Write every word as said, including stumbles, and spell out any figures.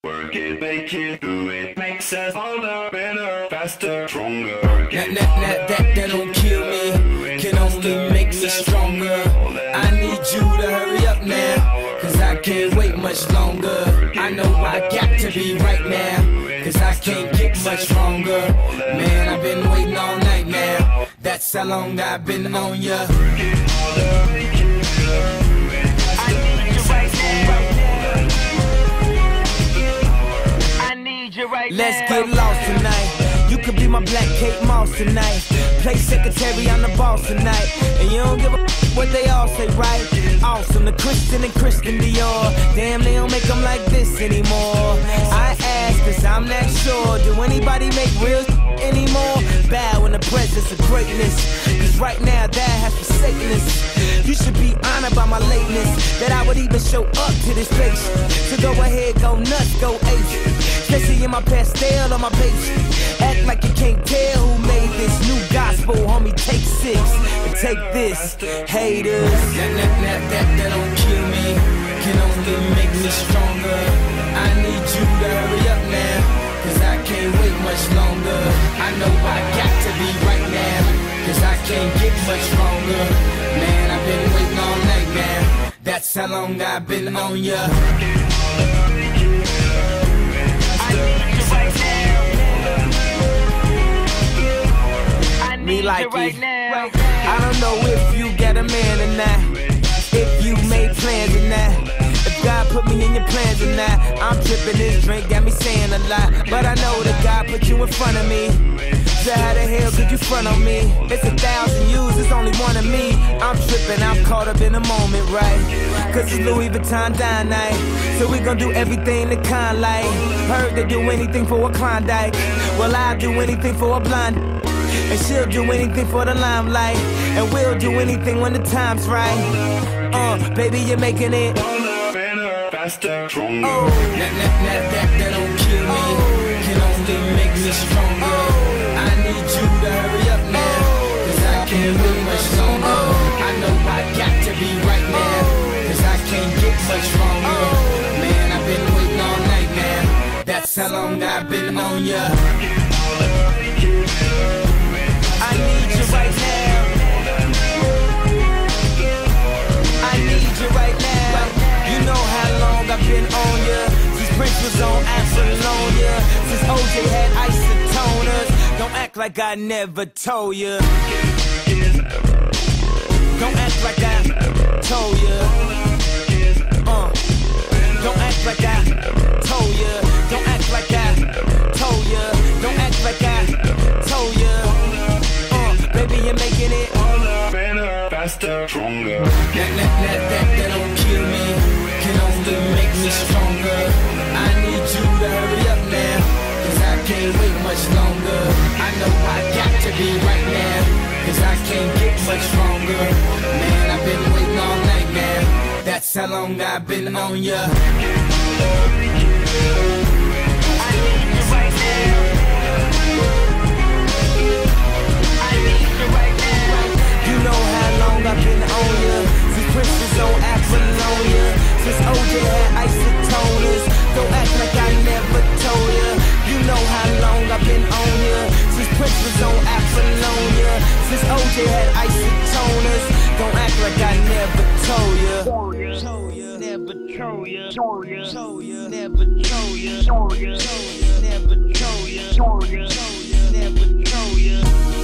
Work it, make it, do it. Makes us older, better, faster, stronger. That, that, that, that, that don't kill me, can only make me stronger. I need you to hurry up now, cause I can't wait much longer. I know I got to be right now, cause I can't get much stronger. Man, I've been waiting all night now, that's how long I've been on ya. Right Let's now. get lost tonight. You could be my black Kate Moss tonight. Play secretary, I'm the boss tonight. And you don't give a f- what they all say, right? Awesome, the Christian and Christian Dior. Damn, they don't make them like this anymore. I ask, cause I'm not sure. Do anybody make real anymore? Bow in the presence of greatness, cause right now that has forsaken us. You should be honored by my lateness, that I would even show up to this place. So go ahead, go nuts, go ape. Especially in my pastel on my page. Act like you can't tell who made this new gospel, homie. Take six and take this, haters. That, that, that, that, that don't kill me, can only make me stronger. I need you to hurry up now, cause I can't wait much longer. I know I got to be right now, cause I can't get much stronger. Man, I've been waiting all night now, that's how long I've been on ya. Me like right it. now. I don't know if you got a man or not, if you made plans or not, if God put me in your plans or not. I'm tripping, this drink got me saying a lot, but I know that God put you in front of me. So how the hell could you front on me? It's a thousand yous, it's only one of me. I'm tripping, I'm caught up in the moment, right? Cause it's Louis Vuitton dine night, so we gon' do everything the kind like. Heard they do anything for a Klondike, well I'll do anything for a blonde. And she'll do anything for the limelight, and we'll do anything when the time's right. Uh, baby, you're making it Better, faster, stronger. oh. That, that, that, that, that don't kill me, can only make me stronger. I need you to hurry up now, cause I can't wait much longer. I know I got to be right now, cause I can't get much stronger. Man, I've been waiting all night now, that's how long I've been on ya. I need you right now, I need you right now. You know how long I've been on ya, since Prince was on Apollonia, since O J had isotoners. Don't act like I never told ya, don't act like I told ya, uh. Don't act like I told ya, don't act like I told ya, don't act like I told ya. Baby, you're making it Better, faster, stronger. That, that, that, that, that don't kill me, can only make me stronger. I need you to hurry up now, cause I can't wait much longer. I know I got to be right now, cause I can't get much stronger. Man, I've been waiting all night now, that's how long I've been on ya. I need you right now, you know how long I've been on ya, since Prince was on Apollonia, since O J had isotoners. Don't act like I never told ya. You know how long I've been on ya, since Prince was on Apollonia, since O J had isotoners. Don't act like I never told ya. Told ya, never told ya. Told ya, told ya, never told ya. Told ya, never told ya. Told ya, never told ya.